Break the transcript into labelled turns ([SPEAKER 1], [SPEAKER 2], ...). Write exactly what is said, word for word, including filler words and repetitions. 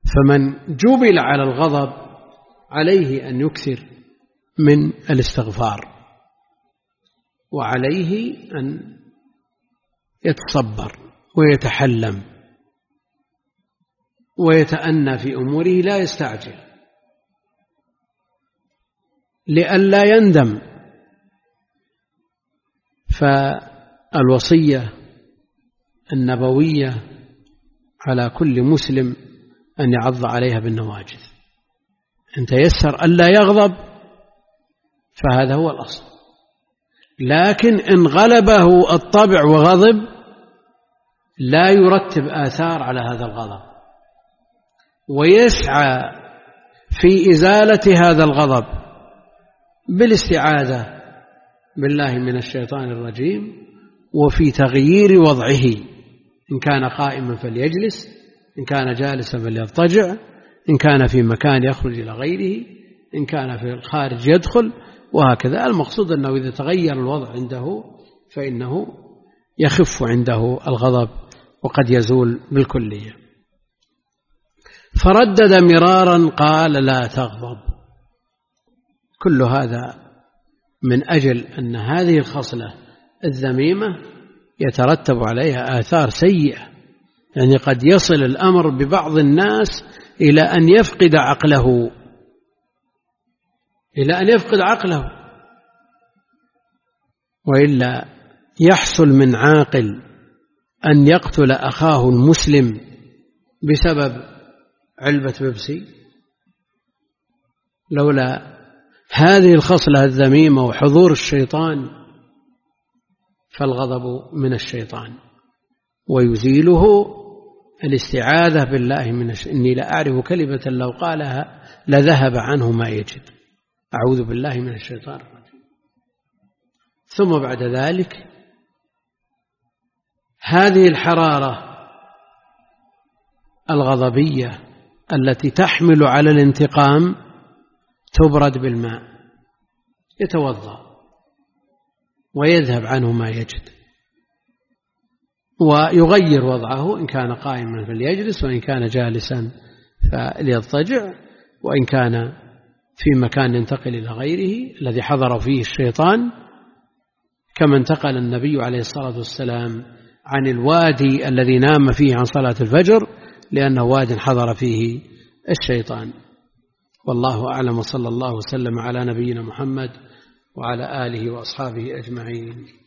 [SPEAKER 1] فمن جبل على الغضب عليه أن يكثر من الاستغفار، وعليه أن يتصبر ويتحلم ويتأنى في أموره، لا يستعجل لئلا يندم. فالوصية النبوية على كل مسلم أن يعض عليها بالنواجذ، إن تيسر ألا يغضب فهذا هو الأصل، لكن إن غلبه الطبع وغضب لا يرتب آثار على هذا الغضب، ويسعى في إزالة هذا الغضب بالاستعاذة بالله من الشيطان الرجيم، وفي تغيير وضعه، إن كان قائما فليجلس، إن كان جالسا فليضطجع، إن كان في مكان يخرج إلى غيره، إن كان في الخارج يدخل، وهكذا. المقصود أنه إذا تغير الوضع عنده فإنه يخف عنده الغضب وقد يزول بالكلية. فردد مرارا قال لا تغضب. كل هذا من أجل أن هذه الخصلة الذميمة يترتب عليها آثار سيئة، يعني قد يصل الأمر ببعض الناس إلى أن يفقد عقله إلى أن يفقد عقله وإلا يحصل من عاقل أن يقتل أخاه المسلم بسبب علبة بيبسي؟ لولا هذه الخصلة الذميمة وحضور الشيطان، فالغضب من الشيطان ويزيله الاستعاذة بالله من الش... إني لا أعرف كلمة لو قالها لذهب عنه ما يجد. أعوذ بالله من الشيطان الرجيم. ثم بعد ذلك هذه الحرارة الغضبية التي تحمل على الانتقام تبرد بالماء، يتوضأ ويذهب عنه ما يجد، ويغير وضعه، إن كان قائما فليجلس، وإن كان جالسا فليضطجع، وإن كان في مكان ينتقل إلى غيره الذي حضر فيه الشيطان، كما انتقل النبي عليه الصلاة والسلام عن الوادي الذي نام فيه عن صلاة الفجر لأنه واد حضر فيه الشيطان. والله أعلم، وصلى الله وسلم على نبينا محمد وعلى آله وأصحابه أجمعين.